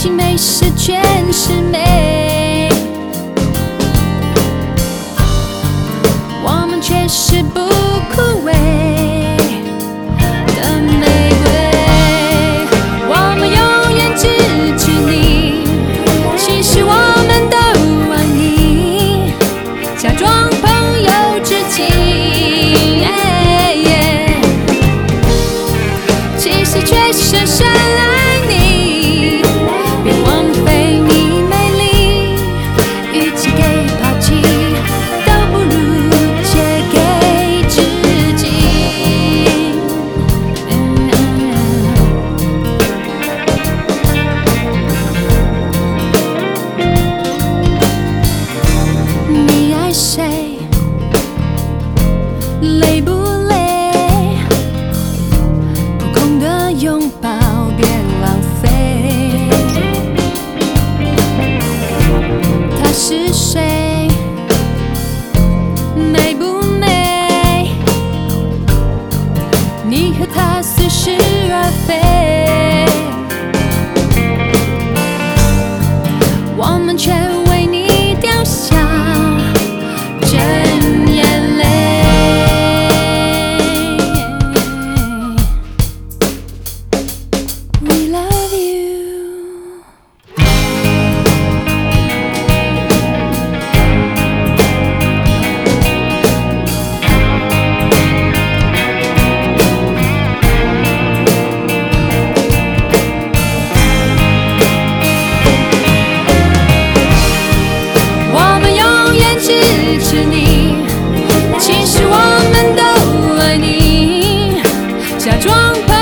情美是全是美，我们却是不枯萎的玫瑰。我们永远支持你，其实我们都爱你，假装朋友知己，其实却深深爱你。别枉费你美丽，与其给抛弃，都不如借给知己。你爱谁？累不累？扑空的拥抱别浪费。他是谁？美不美？你和他似是而非，我们却为你掉下真眼泪。We love you。我们永远支持你，其实我们都爱你，假装